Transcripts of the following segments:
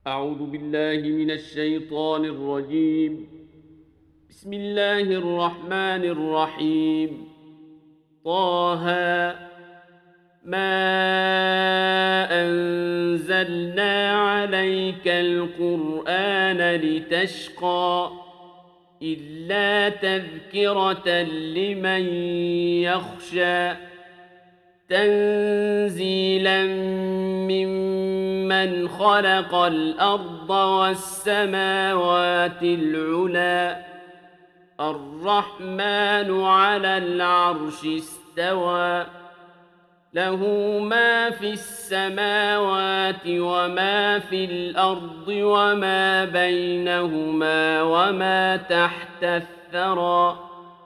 أعوذ بالله من الشيطان الرجيم. بسم الله الرحمن الرحيم. طه ما أنزلنا عليك القرآن لتشقى إلا تذكرة لمن يخشى تنزيلا ممن خلق الأرض والسماوات العلى الرحمن على العرش استوى له ما في السماوات وما في الأرض وما بينهما وما تحت الثرى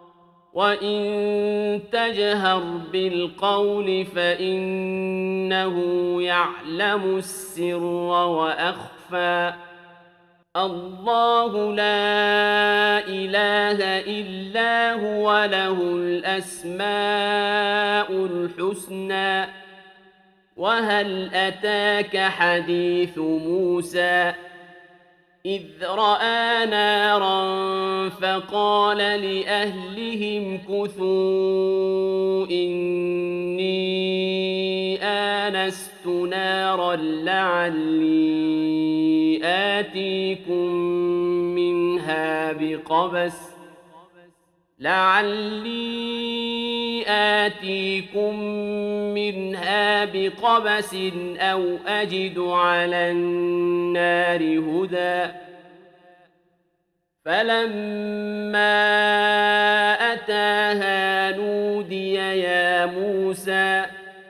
وإن تجهر بالقول فإنه يعلم السر وأخفى الله لا إله إلا هو له الأسماء الحسنى وهل أتاك حديث موسى إذ رأى نارا فقال لأهلهم كثوا إني آنست نارا لعلي آتيكم منها بقبس أو أجد على النار هدى فلما أتاها نودي يا موسى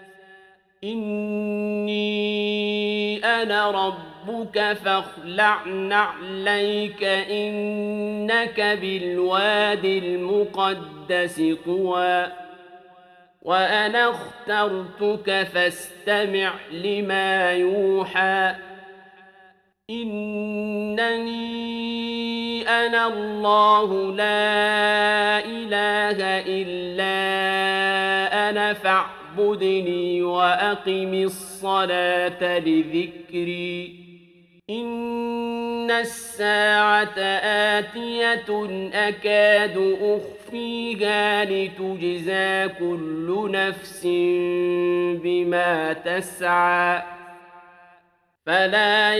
إني أنا ربك فاخلع نعليك إنك بالواد المقدس طوى وأنا اخترتك فاستمع لما يوحى إنني أنا الله لا إله إلا أنا فاعبدني وأقم الصلاة لذكري إن الساعة آتية أكاد أخفيها لتجزى كل نفس بما تسعى فلا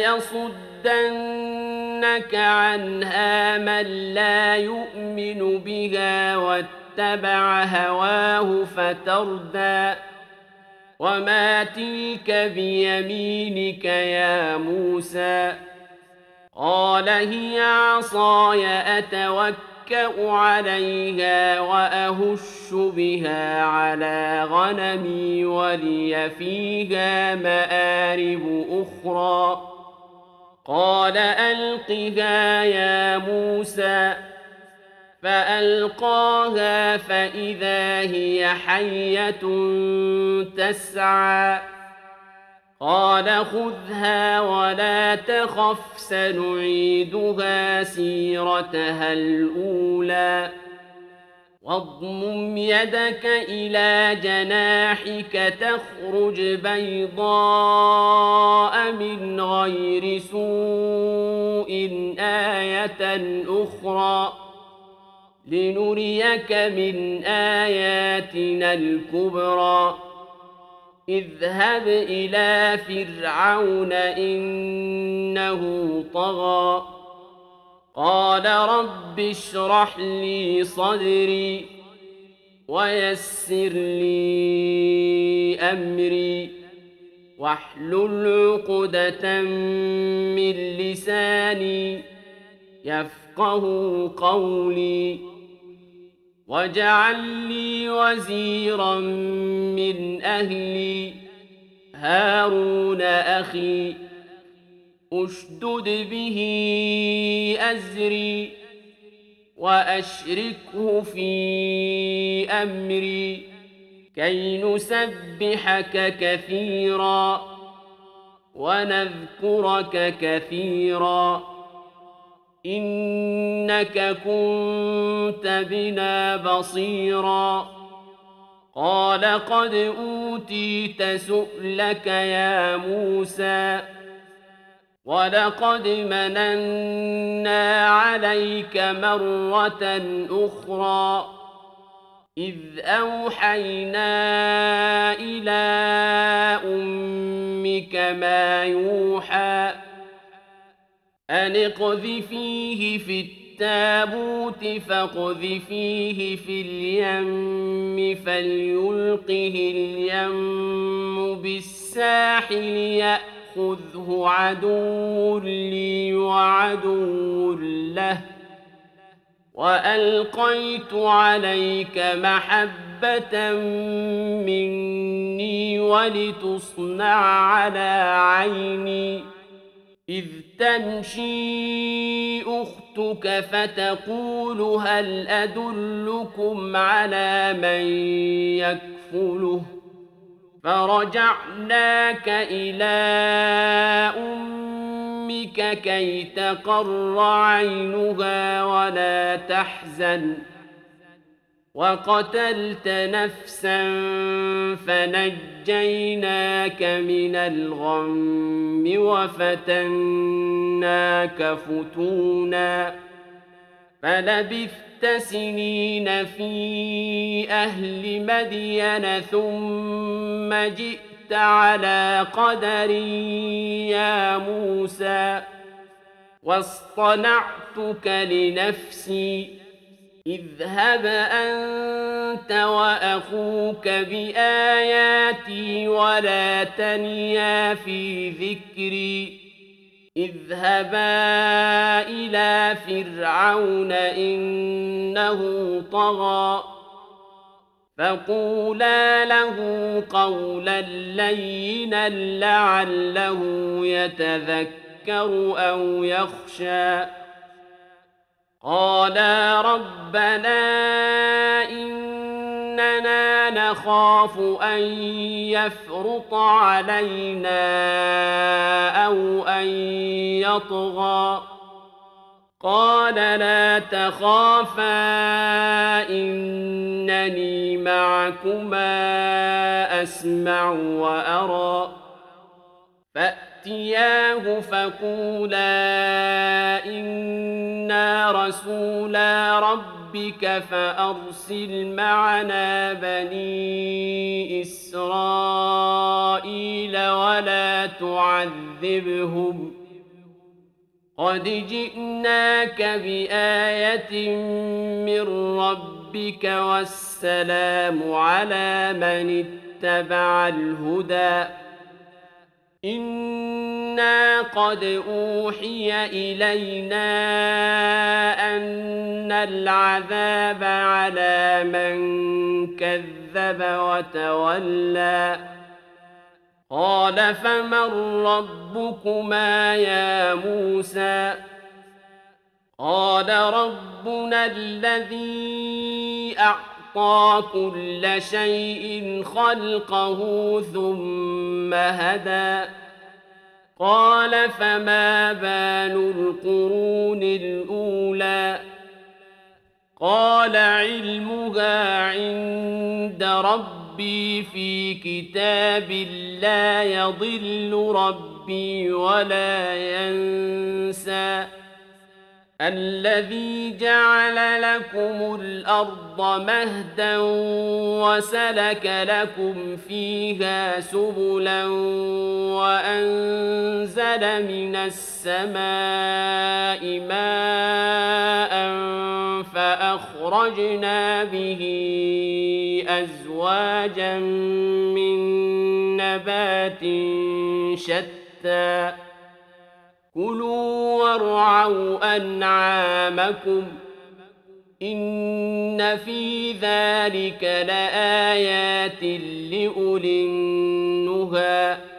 يصدنك عنها من لا يؤمن بها واتبع هواه فتردى وما تلك بيمينك يا موسى قال هي عصاي أتوكأ عليها وأهش بها على غنمي ولي فيها مآرب أخرى قال ألقها يا موسى فألقاها فإذا هي حية تسعى قال خذها ولا تخف سنعيدها سيرتها الأولى واضمم يدك إلى جناحك تخرج بيضاء من غير سوء آية أخرى لنريك من آياتنا الكبرى اذهب إلى فرعون إنه طغى قال رب اشرح لي صدري ويسر لي أمري واحلل عقدة من لساني يفقه قولي واجعل لي وزيرا من أهلي هارون أخي أشدد به أزري وأشركه في أمري كي نسبحك كثيرا ونذكرك كثيرا إنك كنت بنا بصيرا قال قد أوتيت سؤلك يا موسى ولقد مننا عليك مرة أخرى إذ أوحينا إلى أمك ما يوحى أن اقذفيه في التابوت فاقذفيه في اليم فليلقه اليم بالساحل يأخذه عدو لي وعدو له وألقيت عليك محبة مني ولتصنع على عيني إذ تمشي أختك فتقول هل أدلكم على من يكفله فرجعناك إلى أمك كي تقر عينها ولا تحزن وقتلت نفسا فنجيناك من الغم وفتناك فتونا فلبثت سنين في أهل مدين ثم جئت على قدر يا موسى واصطنعتك لنفسي اذهب أنت وأخوك بآياتي ولا تنيا في ذكري اذهبا إلى فرعون إنه طغى فقولا له قولا لينا لعله يتذكر أو يخشى قالا ربنا إننا نخاف أن يفرط علينا أو أن يطغى قال لا تخافا إنني معكما أسمع وأرى فأتياه فقولا إنا رسولا ربك فأرسل معنا بني إسرائيل ولا تعذبهم قد جئناك بآية من ربك والسلام على من اتبع الهدى إنا قد أوحي إلينا أن العذاب على من كذب وتولى قال فمن ربكما يا موسى قال ربنا الذي أعطى كل شيء خلقه ثم هدى قال فما بال القرون الأولى قال علمها عند ربي في كتاب لا يضل ربي ولا ينسى الذي جعل لكم الأرض مهدا وسلك لكم فيها سبلا وأنزل من السماء ماء فأخرجنا به أزواجا من نبات شتى كلوا وارعوا أنعامكم إن في ذلك لآيات لأولي النهى